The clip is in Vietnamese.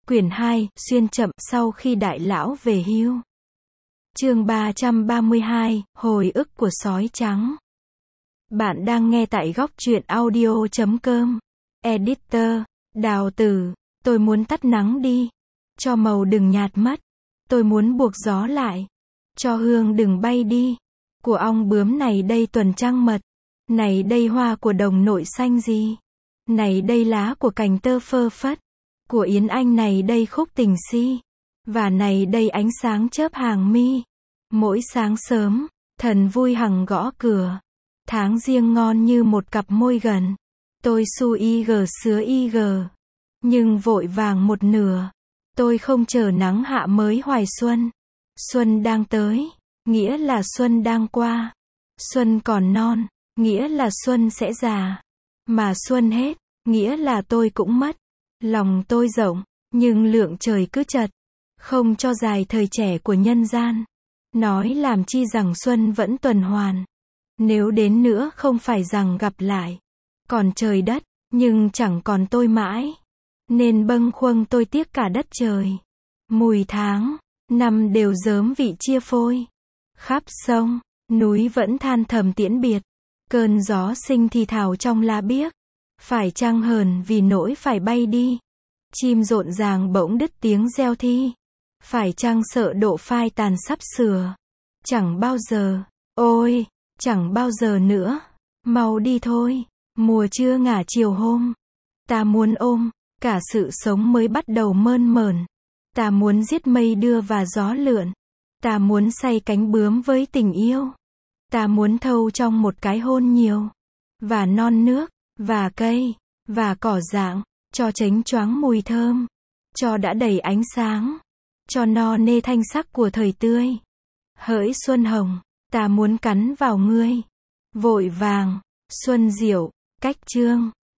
Quyển 2, Xuyên chậm sau khi đại lão về hưu. Chương 332, Hồi ức của sói trắng. Bạn đang nghe tại góc truyện audio.com. Editor, Đào Tử. Tôi muốn tắt nắng đi. Cho màu đừng nhạt mất. Tôi muốn buộc gió lại. Cho hương đừng bay đi. Của ong bướm này đây tuần trăng mật. Này đây hoa của đồng nội xanh gì. Này đây lá của cành tơ phơ phất. Của Yến Anh này đây khúc tình si. Và này đây ánh sáng chớp hàng mi. Mỗi sáng sớm, thần vui hằng gõ cửa. Tháng riêng ngon như một cặp môi gần. Tôi su y gờ sứa y gờ. Nhưng vội vàng một nửa. Tôi không chờ nắng hạ mới hoài xuân. Xuân đang tới, nghĩa là xuân đang qua. Xuân còn non, nghĩa là xuân sẽ già. Mà xuân hết, nghĩa là tôi cũng mất. Lòng tôi rộng, nhưng lượng trời cứ chật. Không cho dài thời trẻ của nhân gian. Nói làm chi rằng xuân vẫn tuần hoàn. Nếu đến nữa không phải rằng gặp lại. Còn trời đất, nhưng chẳng còn tôi mãi. Nên bâng khuâng tôi tiếc cả đất trời. Mùi tháng, năm đều rớm vị chia phôi. Khắp sông, núi vẫn than thầm tiễn biệt. Cơn gió sinh thì thào trong lá biếc. Phải chăng hờn vì nỗi phải bay đi. Chim rộn ràng bỗng đứt tiếng reo thi. Phải chăng sợ độ phai tàn sắp sửa. Chẳng bao giờ, ôi, chẳng bao giờ nữa. Mau đi thôi, mùa chưa ngả chiều hôm. Ta muốn ôm, cả sự sống mới bắt đầu mơn mởn. Ta muốn giết mây đưa và gió lượn. Ta muốn say cánh bướm với tình yêu. Ta muốn thâu trong một cái hôn nhiều. Và non nước, và cây, và cỏ rạng, cho chánh choáng mùi thơm. Cho đã đầy ánh sáng. Cho no nê thanh sắc của thời tươi. Hỡi xuân hồng, ta muốn cắn vào ngươi. Vội vàng, xuân diệu, cách chương.